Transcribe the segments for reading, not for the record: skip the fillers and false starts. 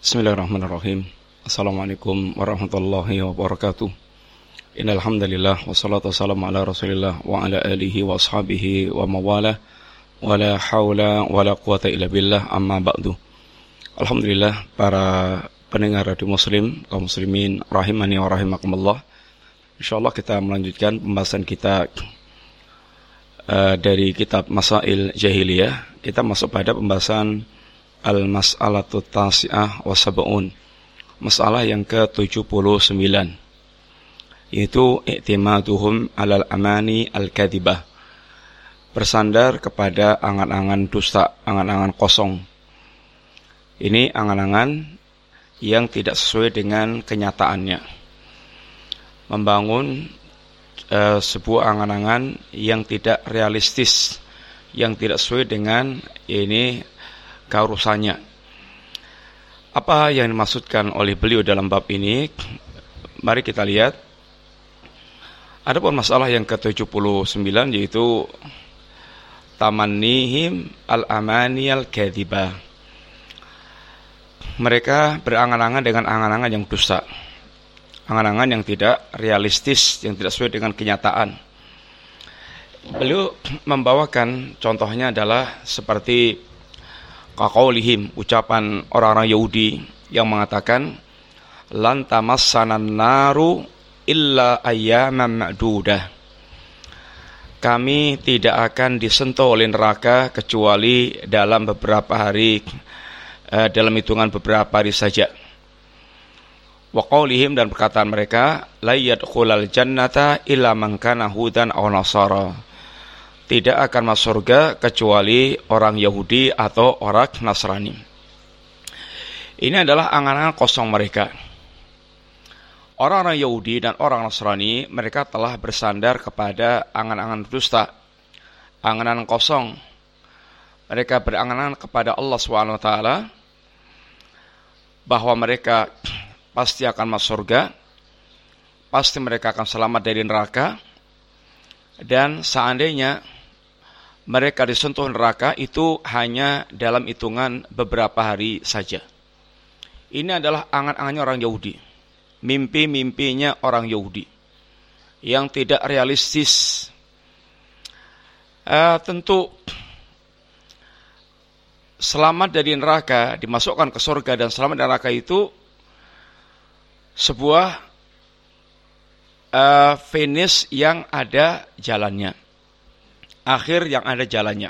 Bismillahirrahmanirrahim. Assalamualaikum warahmatullahi wabarakatuh. Innal hamdalillah wassalatu wassalamu ala Rasulillah wa ala alihi wa ashabihi wa mawalah wa la haula wa la quwata illa billah amma ba'du. Alhamdulillah para pendengar radio muslim, kaum muslimin rahimani wa rahimakumullah. Insyaallah kita melanjutkan pembahasan kita dari kitab Masail Jahiliyah. Kita masuk pada pembahasan Al-Mas'alatu Tasi'ah wa Sab'un, masalah yang ke-79, yaitu i'timaduhum alal amani al-kadhibah, bersandar kepada angan-angan dusta, angan-angan kosong. Ini angan-angan yang tidak sesuai dengan kenyataannya, membangun sebuah angan-angan yang tidak realistis, yang tidak sesuai dengan ini keharusannya. Apa yang dimaksudkan oleh beliau dalam bab ini? Mari kita lihat. Adapun masalah yang ke-79, yaitu tamannihim al-amani al-kadhibah. Mereka berangan-angan dengan angan-angan yang dusta, angan-angan yang tidak realistis, yang tidak sesuai dengan kenyataan. Beliau membawakan contohnya adalah seperti kaqaulihim, ucapan orang-orang Yahudi yang mengatakan lan tamassanan naru illa ayyaman ma'dudah. Kami tidak akan disentuh oleh neraka kecuali dalam beberapa hari, dalam hitungan beberapa hari saja. Wa qaulihim, dan perkataan mereka la yadkhulal jannata illa man kana hudan aw nasara. Tidak akan masuk surga kecuali orang Yahudi atau orang Nasrani. Ini adalah angan-angan kosong mereka. Orang-orang Yahudi dan orang Nasrani, mereka telah bersandar kepada angan-angan dusta, angan-angan kosong. Mereka berangan-angan kepada Allah SWT bahwa mereka pasti akan masuk surga, pasti mereka akan selamat dari neraka, dan seandainya mereka disentuh neraka itu hanya dalam hitungan beberapa hari saja. Ini adalah angan-angannya orang Yahudi, mimpi-mimpinya orang Yahudi yang tidak realistis. Tentu selamat dari neraka, dimasukkan ke surga dan selamat dari neraka itu sebuah finish yang ada jalannya, akhir yang ada jalannya.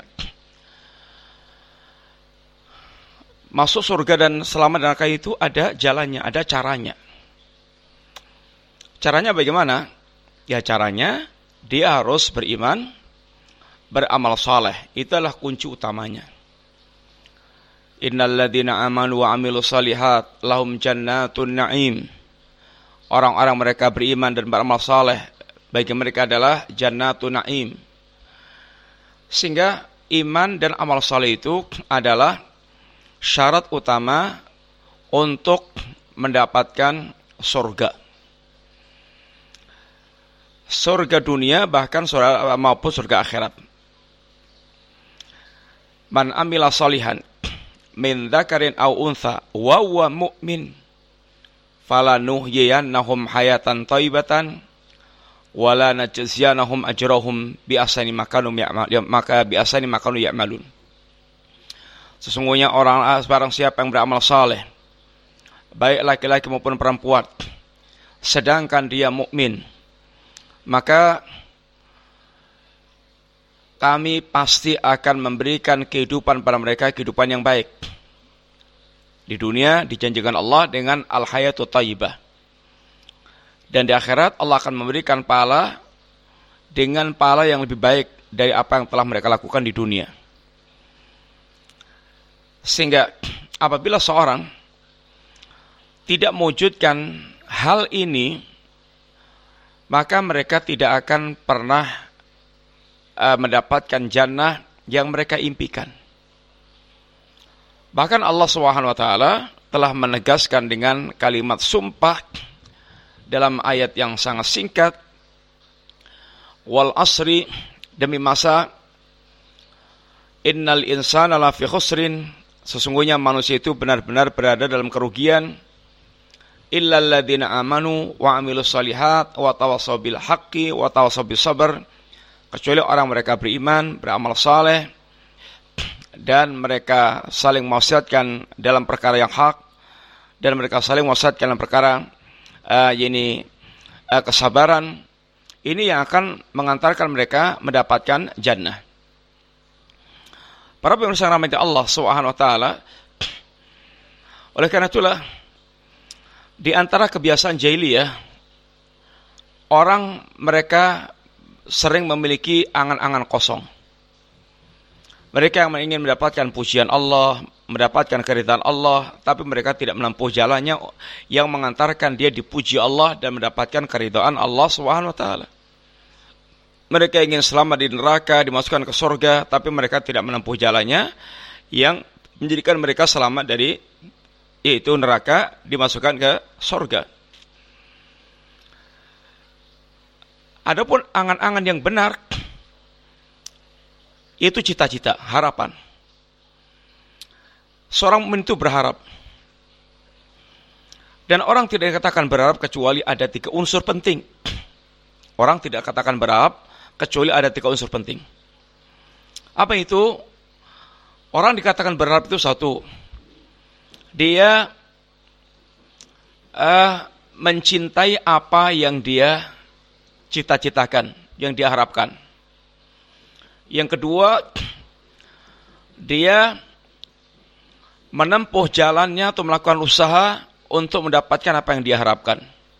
Masuk surga dan selamat dari neraka itu ada jalannya, ada caranya. Caranya bagaimana? Ya caranya dia harus beriman, beramal saleh. Itulah kunci utamanya. Innal ladzina amanu wa amilus shalihat lahum jannatun na'im. Orang-orang mereka beriman dan beramal saleh, bagi mereka adalah jannatun na'im. Sehingga iman dan amal saleh itu adalah syarat utama untuk mendapatkan surga. Surga dunia bahkan surga maupun surga akhirat. Man amila salihan min dzakarin aw untha wa huwa mu'min falanuhyiyannahum hayatan thayyibatan wala najziyanahum ajrahum bi ahsani ma kanu ya'malun. Sesungguhnya barang siapa yang beramal saleh, baik laki-laki maupun perempuan, sedangkan dia mukmin, maka kami pasti akan memberikan kehidupan pada mereka, kehidupan yang baik. Di dunia dijanjikan Allah dengan al-hayatu thayyibah. Dan di akhirat Allah akan memberikan pahala dengan pahala yang lebih baik dari apa yang telah mereka lakukan di dunia. Sehingga apabila seorang tidak mewujudkan hal ini, maka mereka tidak akan pernah mendapatkan jannah yang mereka impikan. Bahkan Allah SWT telah menegaskan dengan kalimat sumpah dalam ayat yang sangat singkat, wal asri, demi masa, innal insana lafi khusrin sesungguhnya manusia itu benar-benar berada dalam kerugian. Illal ladzina amanu wa amilus shalihat wa tawassaw bil haqqi wa tawassaw bis sabr. Kecuali orang mereka beriman, beramal saleh, dan mereka saling mewasiatkan dalam perkara yang hak, dan mereka saling mewasiatkan dalam perkara kesabaran. Ini yang akan mengantarkan mereka mendapatkan jannah. Para pemirsa rahmati Allah Subhanahu wa taala, oleh karena itulah di antara kebiasaan jahiliyah, orang mereka sering memiliki angan-angan kosong. Mereka yang ingin mendapatkan pujian Allah, mendapatkan keridhaan Allah, tapi mereka tidak menempuh jalannya yang mengantarkan dia dipuji Allah dan mendapatkan keridhaan Allah Subhanahu wa taala. Mereka ingin selamat di neraka, dimasukkan ke surga, tapi mereka tidak menempuh jalannya yang menjadikan mereka selamat dari yaitu neraka, dimasukkan ke surga. Adapun angan-angan yang benar, itu cita-cita, harapan. Seorang mukmin itu berharap. Dan orang tidak dikatakan berharap kecuali ada 3 unsur penting. Orang tidak katakan berharap kecuali ada 3 unsur penting. Apa itu? Orang dikatakan berharap itu satu, dia mencintai apa yang dia cita-citakan, yang dia harapkan. Yang kedua, dia menempuh jalannya atau melakukan usaha untuk mendapatkan apa yang dia harapkan.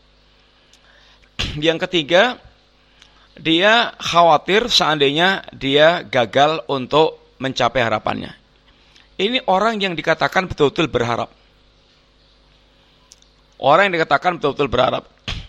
Yang ketiga, dia khawatir seandainya dia gagal untuk mencapai harapannya. Ini orang yang dikatakan betul-betul berharap. Orang yang dikatakan betul-betul berharap.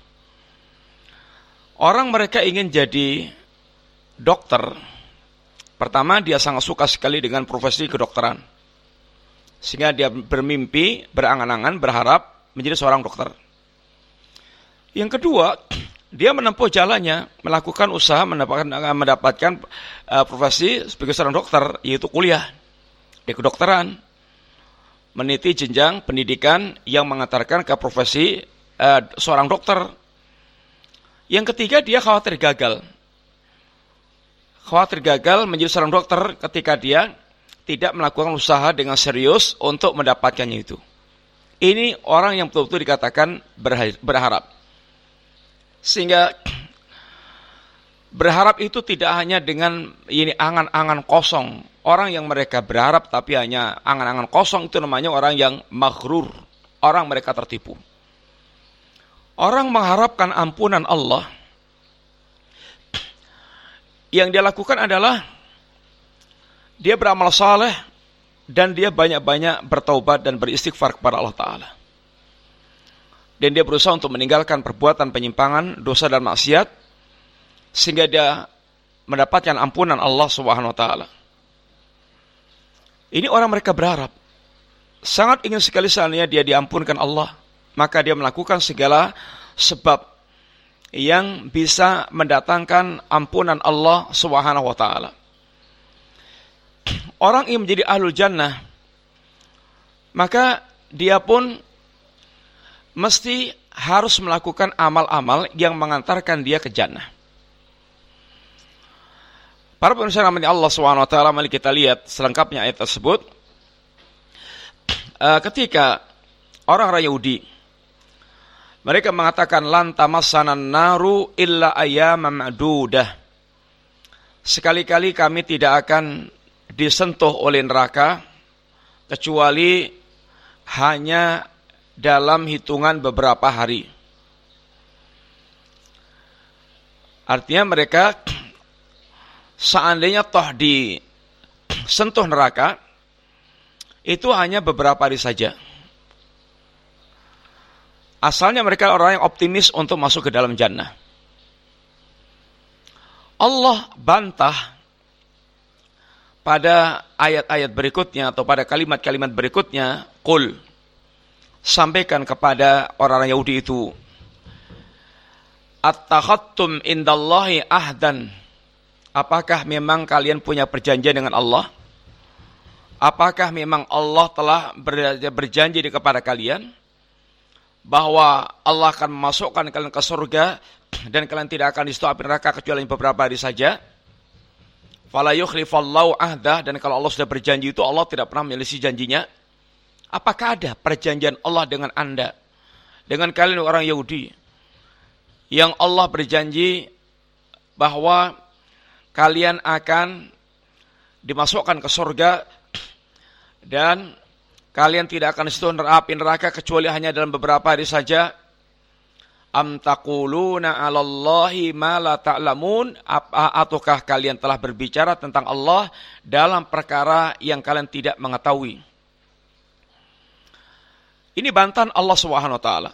Orang mereka ingin jadi dokter. Pertama, dia sangat suka sekali dengan profesi kedokteran. Sehingga dia bermimpi, berangan-angan, berharap menjadi seorang dokter. Yang kedua, dia menempuh jalannya, melakukan usaha, mendapatkan profesi sebagai seorang dokter, yaitu kuliah di kedokteran, meniti jenjang pendidikan yang mengantarkan ke profesi seorang dokter. Yang ketiga, dia khawatir gagal. Khawatir gagal menjadi seorang dokter ketika dia tidak melakukan usaha dengan serius untuk mendapatkannya itu. Ini orang yang betul-betul dikatakan berharap. Sehingga berharap itu tidak hanya dengan ini angan-angan kosong. Orang yang mereka berharap tapi hanya angan-angan kosong itu namanya orang yang maghrur. Orang mereka tertipu. Orang mengharapkan ampunan Allah. Yang dia lakukan adalah dia beramal saleh dan dia banyak-banyak bertaubat dan beristighfar kepada Allah Ta'ala. Dan dia berusaha untuk meninggalkan perbuatan penyimpangan, dosa dan maksiat, sehingga dia mendapatkan ampunan Allah Subhanahu wa Ta'ala. Ini orang mereka berharap. Sangat ingin sekali seandainya dia diampunkan Allah, maka dia melakukan segala sebab yang bisa mendatangkan ampunan Allah Subhanahu wa Ta'ala. Orang yang menjadi ahlul jannah, maka dia pun mesti harus melakukan amal-amal yang mengantarkan dia ke jannah. Para pemirsa rahmati Allah Subhanahu wa Ta'ala, mari kita lihat selengkapnya ayat tersebut. Ketika orang Yahudi mereka mengatakan lan tamassanan naru illa ayyaman ma'dudah. Sekali-kali kami tidak akan disentuh oleh neraka kecuali hanya dalam hitungan beberapa hari. Artinya mereka seandainya toh disentuh neraka itu hanya beberapa hari saja. Asalnya mereka orang yang optimis untuk masuk ke dalam jannah. Allah bantah pada ayat-ayat berikutnya atau pada kalimat-kalimat berikutnya, qul, sampaikan kepada orang Yahudi itu, attakhattum indallahi ahdan, apakah memang kalian punya perjanjian dengan Allah? apakah memang Allah telah berjanji kepada kalian bahwa Allah akan memasukkan kalian ke surga dan kalian tidak akan di situ api neraka kecuali beberapa hari saja? Fala yukhlifallahu ahdah, dan kalau Allah sudah berjanji itu Allah tidak pernah menyelisih janjinya. Apakah ada perjanjian Allah dengan Anda, dengan kalian orang Yahudi, yang Allah berjanji bahwa kalian akan dimasukkan ke surga dan kalian tidak akan disitu api neraka kecuali hanya dalam beberapa hari saja? Am taquluna 'alallahi ma la ta'lamun, ataukah kalian telah berbicara tentang Allah dalam perkara yang kalian tidak mengetahui? Ini bantahan Allah Subhanahu wa taala.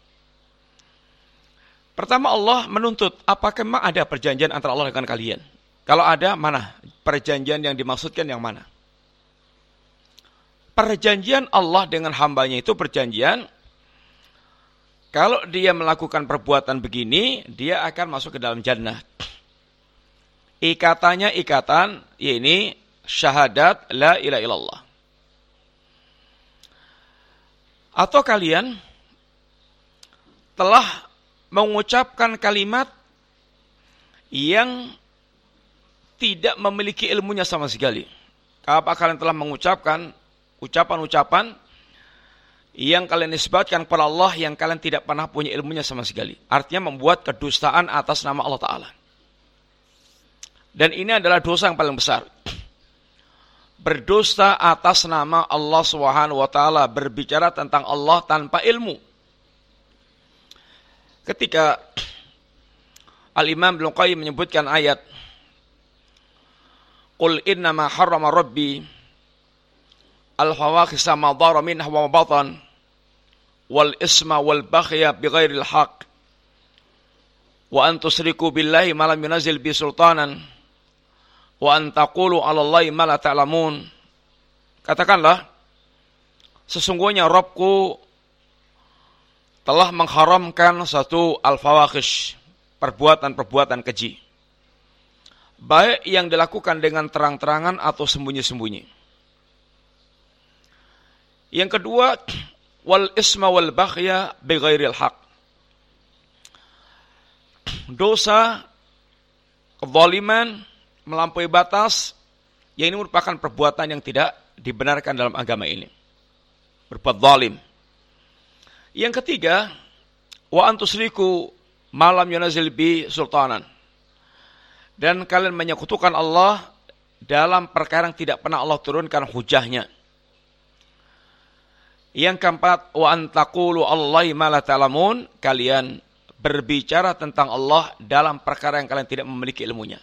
Pertama, Allah menuntut, apakah memang ada perjanjian antara Allah dengan kalian? Kalau ada, mana perjanjian yang dimaksudkan, yang mana? Perjanjian Allah dengan hambanya itu perjanjian, kalau dia melakukan perbuatan begini, dia akan masuk ke dalam jannah. Ikatannya ikatan, ini syahadat la ilaha illallah. Atau kalian telah mengucapkan kalimat yang tidak memiliki ilmunya sama sekali. Apa kalian telah mengucapkan ucapan-ucapan yang kalian nisbatkan kepada Allah yang kalian tidak pernah punya ilmunya sama sekali. Artinya membuat kedustaan atas nama Allah Ta'ala. Dan ini adalah dosa yang paling besar. Berdusta atas nama Allah Subhanahu wa taala, berbicara tentang Allah tanpa ilmu. Ketika Al-Imam Ibnu Qayyim menyebutkan ayat Qul innama harrama rabbi al-fawahisha ma dhara minha wa ma batan wal isma wal baghya bighairil haqq wa an tusriku billahi ma lam yunzil bi sultanan wa an taqulu 'alallahi ma la ta'lamun. Katakanlah, sesungguhnya Rabbku telah mengharamkan satu al-fawahish, perbuatan-perbuatan keji, baik yang dilakukan dengan terang-terangan atau sembunyi-sembunyi. Yang kedua, wal isma wal baghya bighairil haq, dosa, kezaliman, melampaui batas, yang ini merupakan perbuatan yang tidak dibenarkan dalam agama ini. Berbuat zalim. Yang ketiga, wa antusriku malam yunazil bi sultanan, dan kalian menyekutukan Allah dalam perkara yang tidak pernah Allah turunkan hujahnya. Yang keempat, wa antaqulu Allahi ma la ta'lamun, kalian berbicara tentang Allah dalam perkara yang kalian tidak memiliki ilmunya.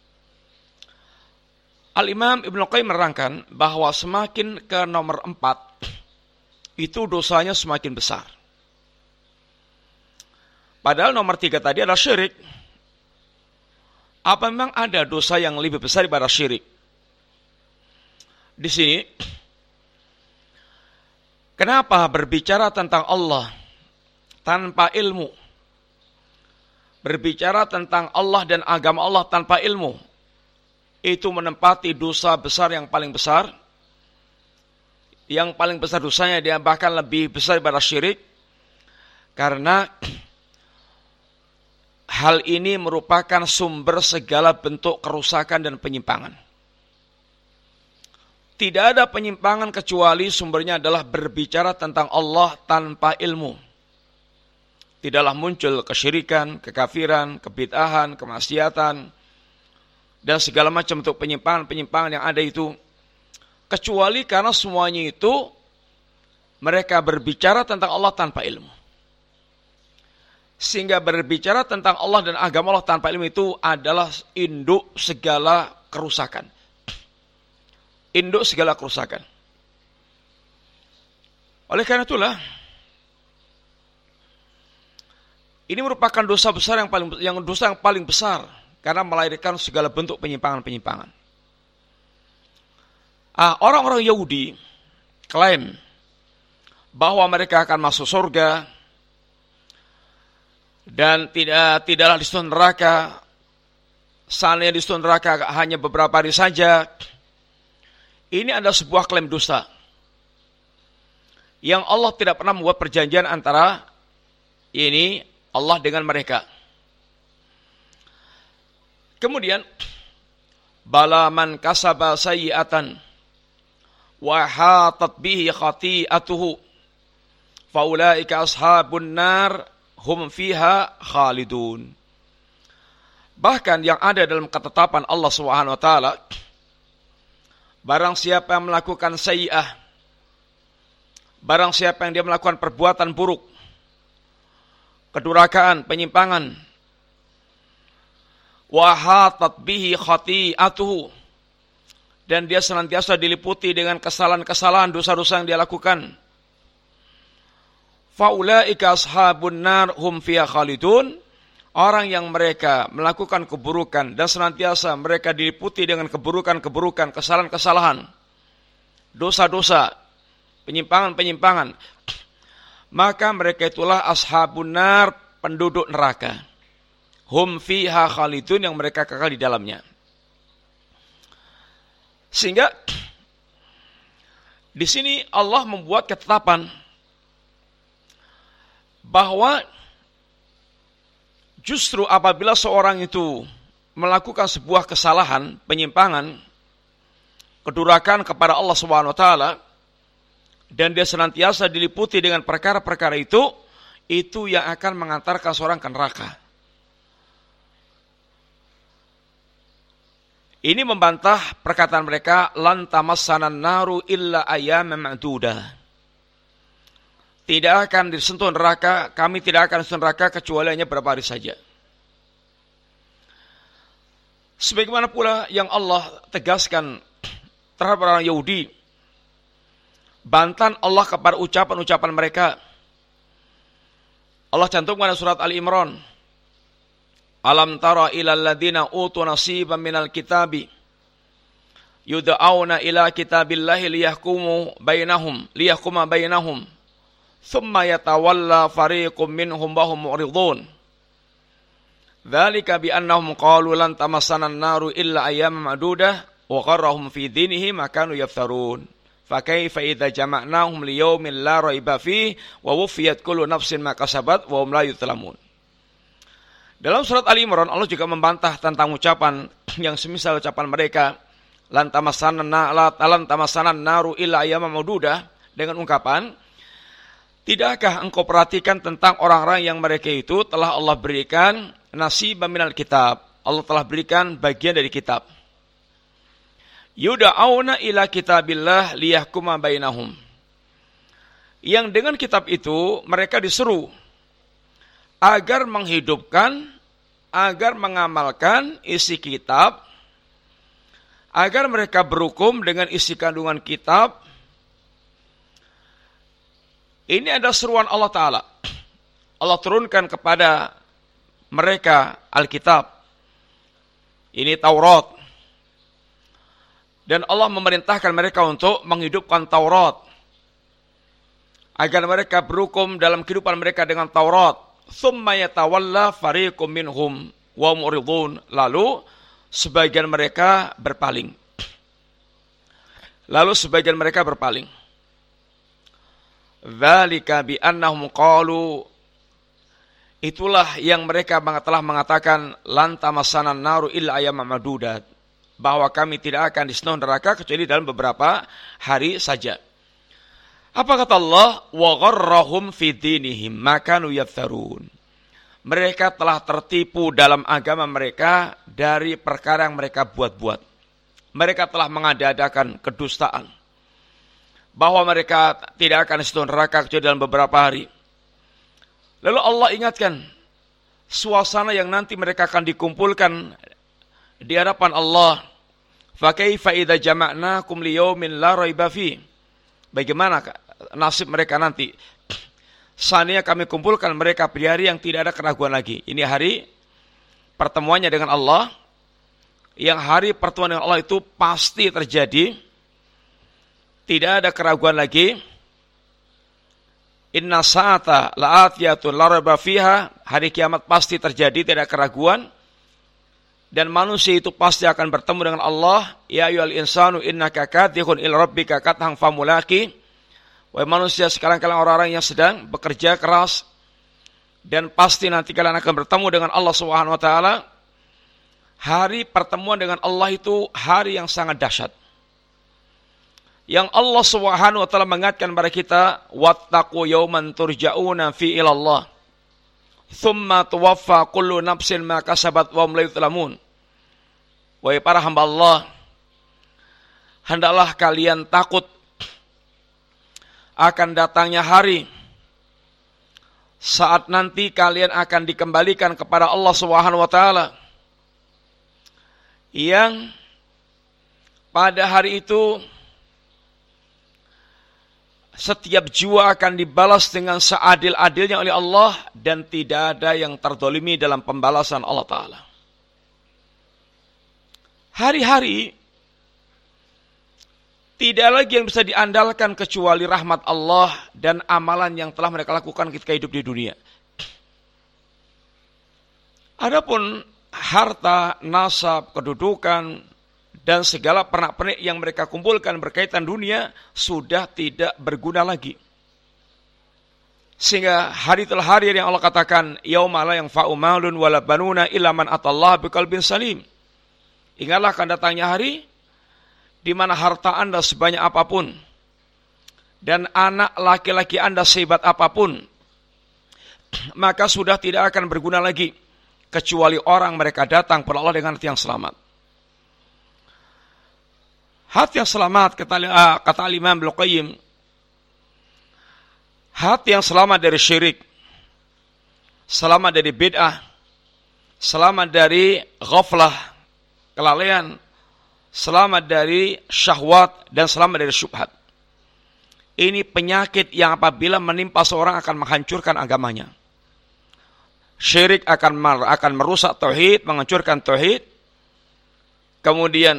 Al-Imam Ibnu Qayyim menerangkan bahwa semakin ke nomor 4 itu dosanya semakin besar. Padahal nomor 3 tadi adalah syirik. Apa memang ada dosa yang lebih besar daripada syirik? Di sini, kenapa berbicara tentang Allah tanpa ilmu? Berbicara tentang Allah dan agama Allah tanpa ilmu, itu menempati dosa besar yang paling besar. Yang paling besar dosanya, dia bahkan lebih besar daripada syirik. Karena hal ini merupakan sumber segala bentuk kerusakan dan penyimpangan. Tidak ada penyimpangan kecuali sumbernya adalah berbicara tentang Allah tanpa ilmu. Tidaklah muncul kesyirikan, kekafiran, kebid'ahan, kemaksiatan, dan segala macam bentuk penyimpangan-penyimpangan yang ada itu, kecuali karena semuanya itu mereka berbicara tentang Allah tanpa ilmu. Sehingga berbicara tentang Allah dan agama Allah tanpa ilmu itu adalah induk segala kerusakan. Induk segala kerusakan. Oleh karena itulah, ini merupakan dosa besar yang paling besar, karena melahirkan segala bentuk penyimpangan-penyimpangan. Orang-orang Yahudi klaim bahwa mereka akan masuk surga dan tidaklah di situ neraka. Seandainya di situ neraka hanya beberapa hari saja, Ini adalah sebuah klaim dusta yang Allah tidak pernah membuat perjanjian antara ini Allah dengan mereka. Kemudian bala man kasaba sayyi'atan wa hatat bihi khati'atuhu faulaika ashabun nar hum fiha khalidun. Bahkan yang ada dalam ketetapan Allah Subhanahu wa taala, barang siapa yang melakukan sayyi'ah, barang siapa yang dia melakukan perbuatan buruk, kedurhakaan, penyimpangan, wa hatat bihi khati'atuhu, dan dia senantiasa diliputi dengan kesalahan-kesalahan, dosa-dosa yang dia lakukan, faulaika ashabun nar hum fiha khalidun. Orang yang mereka melakukan keburukan dan senantiasa mereka diliputi dengan keburukan-keburukan, kesalahan-kesalahan, dosa-dosa, penyimpangan-penyimpangan, maka mereka itulah ashabun nar, penduduk neraka. Hum fiha khalidun, yang mereka kekal di dalamnya. Sehingga di sini Allah membuat ketetapan bahwa justru apabila seorang itu melakukan sebuah kesalahan, penyimpangan, kedurhakaan kepada Allah Subhanahu wa taala, dan dia senantiasa diliputi dengan perkara-perkara itu yang akan mengantarkan seorang ke neraka. Ini membantah perkataan mereka, lan tamassanan naru illa ayyaman ma'dudah. Tidak akan disentuh neraka, kami tidak akan disentuh neraka kecuali hanya beberapa hari saja. Sebagaimana pula yang Allah tegaskan terhadap orang Yahudi, bantahan Allah kepada ucapan-ucapan mereka. Allah cantumkan dalam surat Ali Imran, alam tara ilal ladina utu nasiban minal kitabi yud'auna ila kitabillahi liyahkuma bainahum thumma yatawalla fariqum minhum wa hum mu'ridun. Dzalika bi annahum qalu lan tamassana an-naru illa ayyaman ma'dudah wa gharrahum fi dinihim ma kanu yaftarun. Fa kaifa idza jama'nahum li yaumin la raiba fihi wa wuffiyat kullu nafsin ma kasabat wa hum la yuzlamun. Dalam surat Ali Imran Allah juga membantah tentang ucapan yang semisal ucapan mereka lan tamassana an-naru illa ayyaman ma'dudah, dengan ungkapan, tidakkah engkau perhatikan tentang orang-orang yang mereka itu telah Allah berikan nasiban minal kitab, Allah telah berikan bagian dari kitab. Yud'auna ila kitabillah liyahkuma bainahum. Yang dengan kitab itu mereka diseru agar menghidupkan, agar mengamalkan isi kitab, agar mereka berhukum dengan isi kandungan kitab. Ini ada seruan Allah Ta'ala. Allah turunkan kepada mereka Alkitab. Ini Taurat. Dan Allah memerintahkan mereka untuk menghidupkan Taurat, agar mereka berhukum dalam kehidupan mereka dengan Taurat. Tsumma yatawalla fariqum minhum wa mu'ridun. Lalu sebagian mereka berpaling. Dzalika bi annahum qalu, itulah yang mereka telah mengatakan, lan tamassana an-naru illa ayyaman ma'dudat, bahwa kami tidak akan disentuh neraka kecuali dalam beberapa hari saja. Apa kata Allah? Wa gharrahum fi dinihim ma kanu yaftarun. Mereka telah tertipu dalam agama mereka dari perkara yang mereka buat-buat. Mereka telah mengada-adakan kedustaan, bahwa mereka tidak akan disentuh neraka kecuali dalam beberapa hari. Lalu Allah ingatkan suasana yang nanti mereka akan dikumpulkan di hadapan Allah. Fa kaifa idza jama'nakum liyaumin la raiba fi. Bagaimana nasib mereka nanti? Seandainya kami kumpulkan mereka di hari yang tidak ada keraguan lagi. Ini hari pertemuannya dengan Allah, yang hari pertemuan dengan Allah itu pasti terjadi. Tidak ada keraguan lagi. Inna sa'ata la'atiyatun la raiba fiha. Hari kiamat pasti terjadi, tidak ada keraguan. dan manusia itu pasti akan bertemu dengan Allah. Ya ayyuhal insanu innaka kadhihun ila rabbika kadhan famulaqi. Wahai manusia, sekalian-kalian orang-orang yang sedang bekerja keras dan pasti nanti kalian akan bertemu dengan Allah Subhanahu wa taala. Hari pertemuan dengan Allah itu hari yang sangat dahsyat. Yang Allah Subhanahu wa taala mengingatkan kepada kita, wattaqu yawman turja'una fi ilallah. Thumma tuwaffa kullu nafsin ma kasabat wa hum la yuzlamun. Wahai para hamba Allah, hendaklah kalian takut akan datangnya hari saat nanti kalian akan dikembalikan kepada Allah Subhanahu wa taala, yang pada hari itu setiap jiwa akan dibalas dengan seadil-adilnya oleh Allah dan tidak ada yang terdolimi dalam pembalasan Allah Ta'ala. Hari-hari tidak lagi yang bisa diandalkan kecuali rahmat Allah dan amalan yang telah mereka lakukan ketika hidup di dunia. Adapun harta, nasab, kedudukan, dan segala pernak-pernik yang mereka kumpulkan berkaitan dunia sudah tidak berguna lagi. Sehingga hari telah hari yang Allah katakan, yauma la yanfa'u malun wala banuna illa man atallaha biqalbin salim. Ingatlah akan datangnya hari di mana harta Anda sebanyak apapun dan anak laki-laki Anda sehebat apapun, maka sudah tidak akan berguna lagi kecuali orang mereka datang kepada Allah dengan hati yang selamat. Hati yang selamat, kata Imam Ibnu Qayyim, hati yang selamat dari syirik, selamat dari bid'ah, selamat dari ghaflah, kelalaian, selamat dari syahwat, dan selamat dari syubhat. Ini penyakit yang apabila menimpa seorang akan menghancurkan agamanya. Syirik akan merusak tauhid, menghancurkan tauhid. Kemudian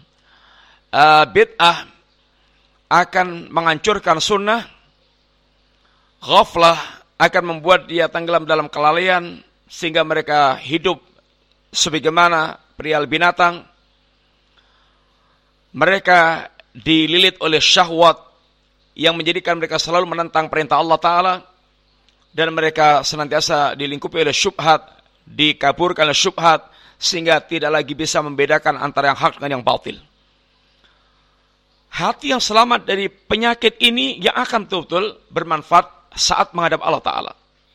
bid'ah akan menghancurkan sunnah. Ghaflah akan membuat dia tenggelam dalam kelalaian sehingga mereka hidup sebagaimana perihal binatang. Mereka dililit oleh syahwat yang menjadikan mereka selalu menentang perintah Allah Ta'ala, dan mereka senantiasa dilingkupi oleh syubhat, dikaburkan oleh syubhat, sehingga tidak lagi bisa membedakan antara yang hak dengan yang batil. Hati yang selamat dari penyakit ini yang akan betul-betul bermanfaat saat menghadap Allah Ta'ala.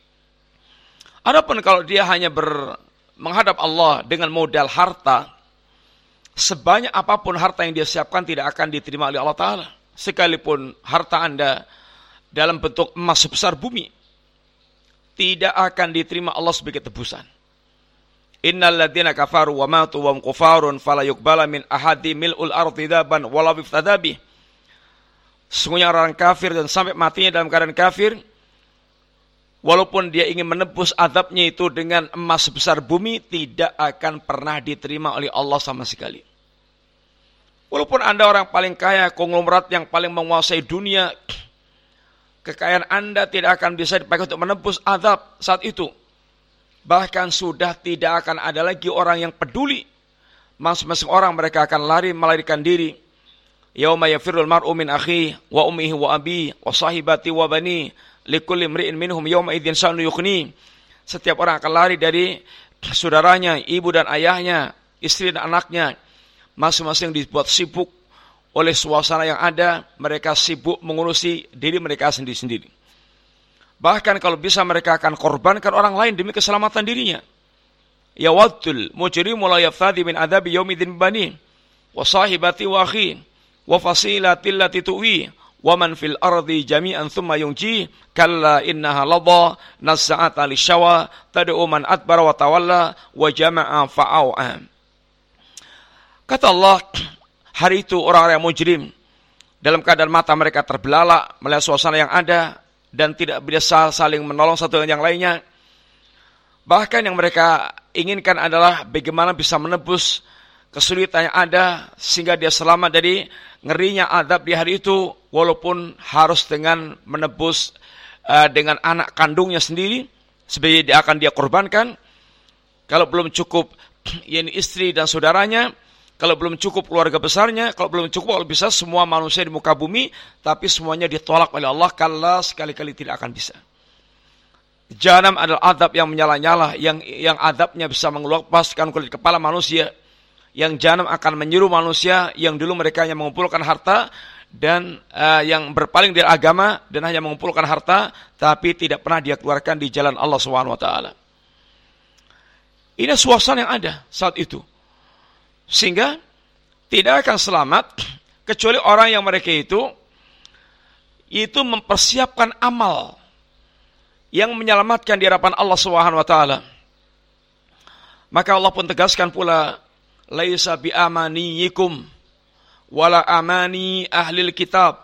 Adapun kalau dia hanya menghadap Allah dengan modal harta, sebanyak apapun harta yang dia siapkan tidak akan diterima oleh Allah Ta'ala. Sekalipun harta Anda dalam bentuk emas sebesar bumi, tidak akan diterima Allah sebagai tebusan. Innal ladzina kafaru wa matu wa hum kufarun fala yuqbala min ahadi mil'ul ardi daban wala biftadabi. Sesungguhnya orang kafir dan sampai matinya dalam keadaan kafir, walaupun dia ingin menebus azabnya itu dengan emas sebesar bumi, tidak akan pernah diterima oleh Allah sama sekali. Walaupun Anda orang paling kaya, konglomerat yang paling menguasai dunia, kekayaan Anda tidak akan bisa dipakai untuk menebus azab saat itu. Bahkan sudah tidak akan ada lagi orang yang peduli. Masing-masing orang mereka akan lari melarikan diri. Yauma yafirrul mar'u min akhihi wa ummihi wa abihi wa sahibati wa bani likulli imri'in minhum yauma idzin sha'nu yughni. Setiap orang akan lari dari saudaranya, ibu dan ayahnya, istri dan anaknya. Masing-masing dibuat sibuk oleh suasana yang ada. Mereka sibuk mengurusi diri mereka sendiri-sendiri. Bahkan kalau bisa mereka akan korbankan orang lain demi keselamatan dirinya. Ya waddul mujrimu la yaftadi min adzabi yaumidzin bani wa sahibati wa akhi wa fasilati allati tuwi wa man fil ardi jami'an thumma yunji kalla innaha ladha nas'ata lishawa tad'u man adbara wa tawalla wa jama'a fa'awa. Kata Allah, hari itu orang-orang yang mujrim dalam keadaan mata mereka terbelalak melihat suasana yang ada dan tidak bisa saling menolong satu dengan yang lainnya. Bahkan yang mereka inginkan adalah bagaimana bisa menebus kesulitan yang ada sehingga dia selamat dari ngerinya azab di hari itu, walaupun harus dengan menebus dengan anak kandungnya sendiri sebagai dia akan dia korbankan. Kalau belum cukup yakni istri dan saudaranya, kalau belum cukup keluarga besarnya, kalau belum cukup kalau bisa semua manusia di muka bumi, tapi semuanya ditolak oleh Allah, kalla sekali-kali tidak akan bisa. Jahanam adalah azab yang menyala-nyala, yang azabnya bisa mengeluarkan kulit kepala manusia, yang jahanam akan menyuruh manusia yang dulu mereka hanya mengumpulkan harta dan yang berpaling dari agama dan hanya mengumpulkan harta, tapi tidak pernah dia keluarkan di jalan Allah Subhanahu wa taala. Ini suasana yang ada saat itu. Sehingga tidak akan selamat kecuali orang yang mereka itu mempersiapkan amal yang menyelamatkan di hadapan Allah Subhanahu wa taala. Maka Allah pun tegaskan pula, laisa bi amaniyikum wala amani ahlil kitab.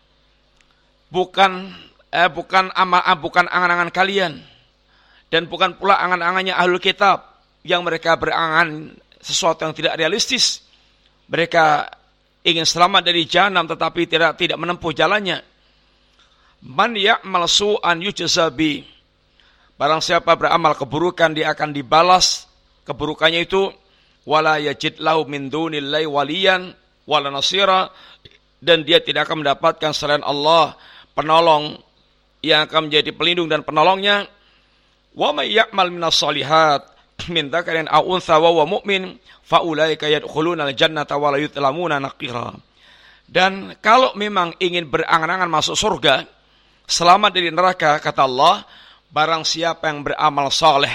Bukan angan-angan kalian dan bukan pula angan-angannya ahlul kitab yang mereka berangan sesuatu yang tidak realistis. Mereka ingin selamat dari jahanam tetapi tidak menempuh jalannya. Man ya'mal su'an yujza bi. Barang siapa beramal keburukan dia akan dibalas keburukannya itu, wala yajid lahu min dunillahi waliyan wala nasira, dan dia tidak akan mendapatkan selain Allah penolong yang akan menjadi pelindung dan penolongnya. Wa may ya'mal minas shalihat min dzakarin aw untha wa huwa mu'min fa ulaika yadkhuluna al-jannata wa la yuzlamuna naqira. Dan kalau memang ingin berangan-angan masuk surga, selamat dari neraka, kata Allah, barang siapa yang beramal saleh,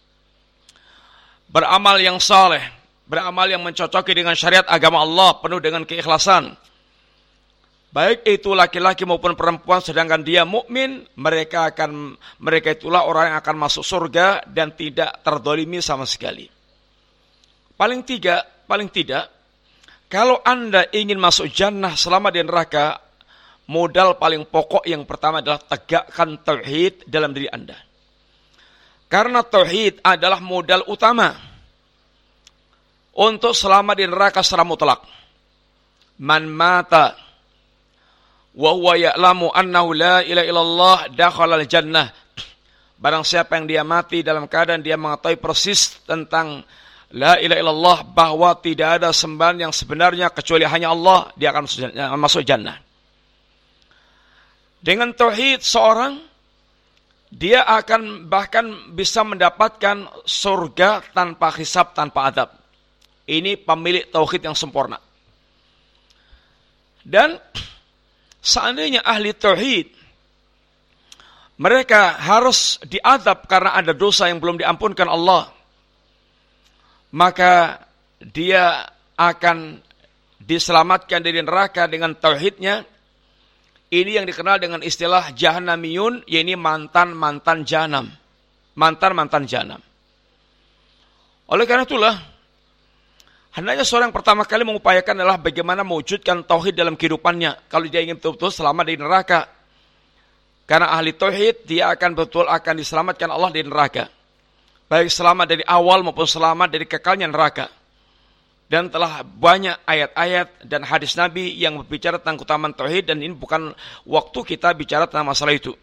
beramal yang saleh, beramal yang mencocoki dengan syariat agama Allah, penuh dengan keikhlasan, baik itu laki-laki maupun perempuan, sedangkan dia mukmin, mereka itulah orang yang akan masuk surga dan tidak terdolimi sama sekali. Paling tidak, kalau Anda ingin masuk jannah selama di neraka, modal paling pokok yang pertama adalah tegakkan tauhid dalam diri Anda. Karena tauhid adalah modal utama untuk selamat di neraka secara mutlak. Man mata wa huwa ya'lamu annahu la ilaha illallah dakhala al-jannah. Barang siapa yang dia mati dalam keadaan dia mengetahui persis tentang la ilaha illallah, bahwa tidak ada sembahan yang sebenarnya kecuali hanya Allah, dia akan masuk jannah. Dengan tauhid seorang, dia akan bahkan bisa mendapatkan surga tanpa hisab, tanpa adab. Ini pemilik tauhid yang sempurna. Dan seandainya ahli tauhid, mereka harus diadab karena ada dosa yang belum diampunkan Allah, maka dia akan diselamatkan dari neraka dengan tauhidnya. Ini yang dikenal dengan istilah jahannamiyun, yaitu mantan-mantan jahanam. Mantan-mantan jahanam. Oleh karena itulah, hendaknya seorang pertama kali mengupayakan adalah bagaimana mewujudkan tauhid dalam kehidupannya. Kalau dia ingin betul-betul selamat dari neraka. Karena ahli tauhid, dia akan betul akan diselamatkan Allah dari neraka. Baik selamat dari awal maupun selamat dari kekalnya neraka. Dan telah banyak ayat-ayat dan hadis Nabi yang berbicara tentang keutamaan tauhid, dan ini bukan waktu kita bicara tentang masalah itu.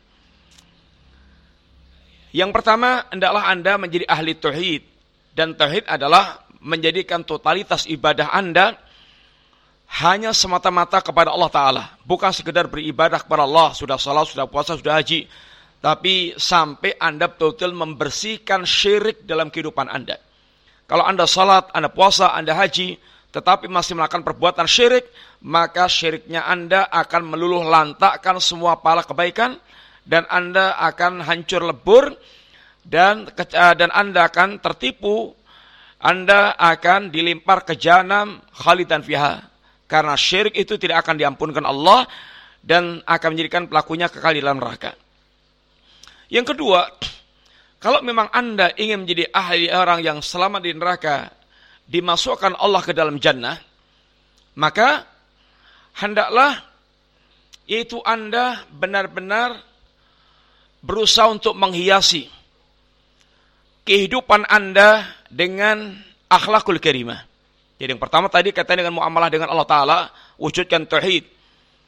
Yang pertama, hendaklah Anda menjadi ahli tauhid, dan tauhid adalah menjadikan totalitas ibadah Anda hanya semata-mata kepada Allah Ta'ala. Bukan sekedar beribadah kepada Allah, sudah salat, sudah puasa, sudah haji, tapi sampai Anda betul-betul membersihkan syirik dalam kehidupan Anda. Kalau Anda salat, Anda puasa, Anda haji, tetapi masih melakukan perbuatan syirik, maka syiriknya Anda akan meluluh lantakkan semua pahala kebaikan, dan Anda akan hancur lebur, dan Anda akan tertipu. Anda akan dilimpar ke jahanam khalidan fiha. Karena syirik itu tidak akan diampunkan Allah, dan akan menjadikan pelakunya kekal di dalam neraka. Yang kedua, kalau memang Anda ingin menjadi ahli orang yang selamat di neraka, dimasukkan Allah ke dalam jannah, maka hendaklah yaitu Anda benar-benar berusaha untuk menghiasi kehidupan Anda dengan akhlakul karimah. Jadi yang pertama tadi kaitan dengan muamalah dengan Allah Ta'ala, wujudkan tauhid.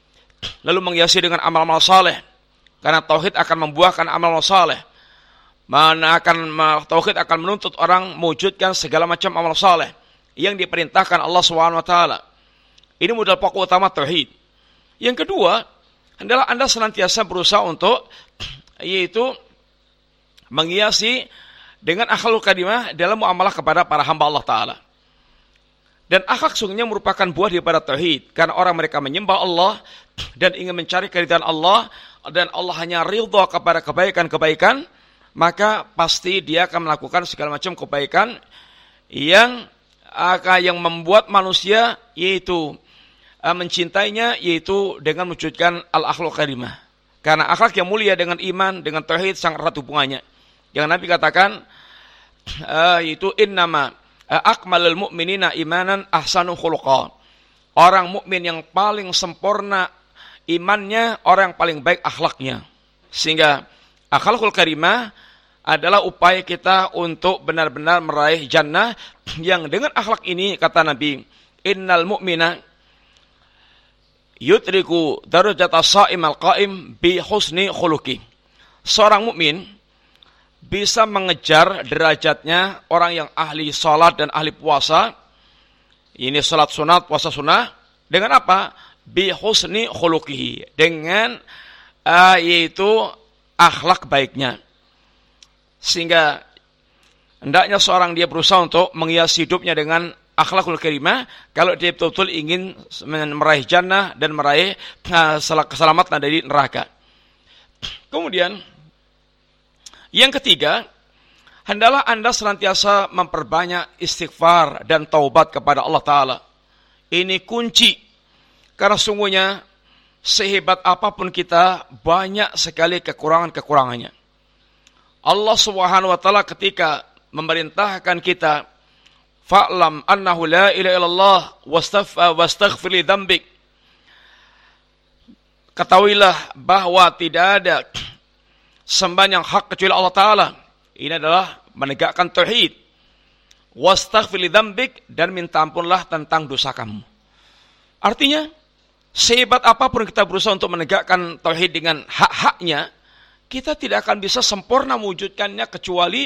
Lalu menghiasi dengan amal-amal saleh. Karena tauhid akan membuahkan amal saleh. Tauhid akan menuntut orang mewujudkan segala macam amal saleh yang diperintahkan Allah Subhanahu wa taala. Ini modal pokok utama tauhid. Yang kedua adalah Anda senantiasa berusaha untuk yaitu menghiasi dengan akhlakul karimah dalam muamalah kepada para hamba Allah taala. Dan akhlak sungguhnya merupakan buah daripada tauhid, karena orang mereka menyembah Allah dan ingin mencari keridhaan Allah, dan Allah hanya ridha kepada kebaikan-kebaikan, maka pasti dia akan melakukan segala macam kebaikan yang membuat manusia yaitu mencintainya, yaitu dengan mewujudkan al-akhlaq karimah. Karena akhlak yang mulia dengan iman, dengan tauhid sangat erat hubungannya. Yang Nabi katakan yaitu innama akmalul mu'minina imanan ahsanu khuluqa. Orang mukmin yang paling sempurna imannya, orang yang paling baik akhlaknya. Sehingga akhlakul karimah adalah upaya kita untuk benar-benar meraih jannah, yang dengan akhlak ini kata Nabi, innal mu'mina yudriku darajata sha'imal qa'im bi husni khuluqi. Seorang mukmin bisa mengejar derajatnya orang yang ahli salat dan ahli puasa. Ini salat sunat, puasa sunnah. Dengan apa? Bi husni khuluqihi. Dengan yaitu akhlak baiknya. Sehingga hendaknya seorang dia berusaha untuk menghiasi hidupnya dengan akhlakul karimah kalau dia betul-betul ingin meraih jannah dan meraih keselamatan dari neraka. Kemudian yang ketiga, hendaklah Anda senantiasa memperbanyak istighfar dan taubat kepada Allah Ta'ala. Ini kunci. Karena sungguhnya, sehebat apapun kita, banyak sekali kekurangan-kekurangannya. Allah Subhanahu wa Ta'ala ketika memerintahkan kita, fa'lam annahu la ilaha illallah wastaghfir li dzambik. Ketahuilah bahwa tidak ada sembahan yang hak kecuali Allah Ta'ala. Ini adalah menegakkan tauhid. Wastaghfir li dzambik, dan minta ampunlah tentang dosa kamu. Artinya, sehebat apapun kita berusaha untuk menegakkan tauhid dengan hak-haknya, kita tidak akan bisa sempurna mewujudkannya kecuali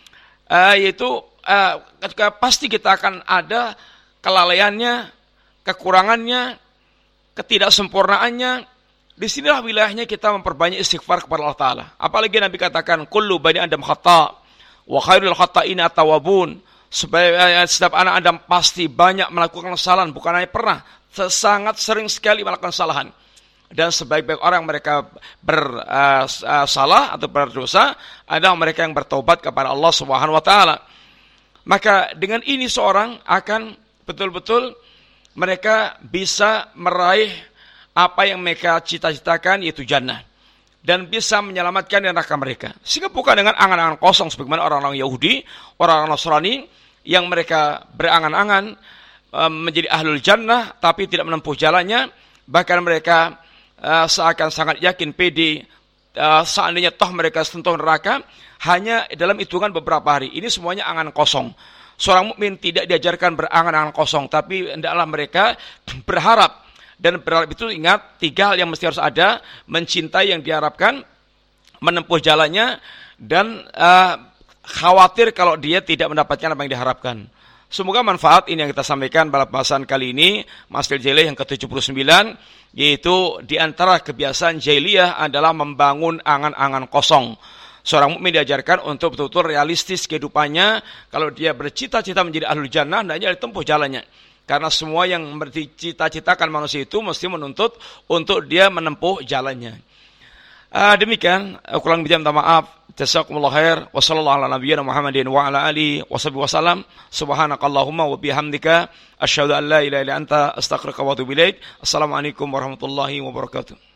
pasti kita akan ada kelalaiannya, kekurangannya, ketidaksempurnaannya. Disinilah wilayahnya kita memperbanyak istighfar kepada Allah Ta'ala. Apalagi Nabi katakan, kullu bani Adam khata' wa khairul khata'ina at-tawwabun. Setiap anak Adam pasti banyak melakukan kesalahan, bukan hanya pernah, sangat sering sekali melakukan kesalahan. Dan sebaik-baik orang mereka bersalah atau berdosa adalah mereka yang bertobat kepada Allah Subhanahu wa taala. Maka dengan ini seorang akan betul-betul mereka bisa meraih apa yang mereka cita-citakan, yaitu jannah, dan bisa menyelamatkan neraka mereka. Sehingga bukan dengan angan-angan kosong sebagaimana orang-orang Yahudi, orang-orang Nasrani yang mereka berangan-angan menjadi ahlul jannah tapi tidak menempuh jalannya, bahkan mereka seakan sangat yakin pede seandainya toh mereka sentuh neraka hanya dalam hitungan beberapa hari. Ini semuanya angan kosong. Seorang mukmin tidak diajarkan berangan-angan kosong, tapi hendaklah mereka berharap. Dan berharap itu ingat, 3 hal yang mesti harus ada: mencintai yang diharapkan, menempuh jalannya, dan khawatir kalau dia tidak mendapatkan apa yang diharapkan. Semoga manfaat ini yang kita sampaikan pada pembahasan kali ini, Masjid Jahiliyah yang ke-79, yaitu di antara kebiasaan jahiliyah adalah membangun angan-angan kosong. Seorang mukmin diajarkan untuk betul-betul realistis kehidupannya. Kalau dia bercita-cita menjadi ahlul jannah, hendaknya ditempuh jalannya. Karena semua yang bercita-citakan manusia itu mesti menuntut untuk dia menempuh jalannya. Demikian, kurang lebih minta maaf. Jazakumullah khair. Wassallallahu ala nabiyyina Muhammadin wa ala alihi washabihi wasallam. Subhanakallahumma wa bihamdika asyhadu an la ilaha illa anta astaghfiruka wa atubu ilaik. Assalamualaikum warahmatullahi wabarakatuh.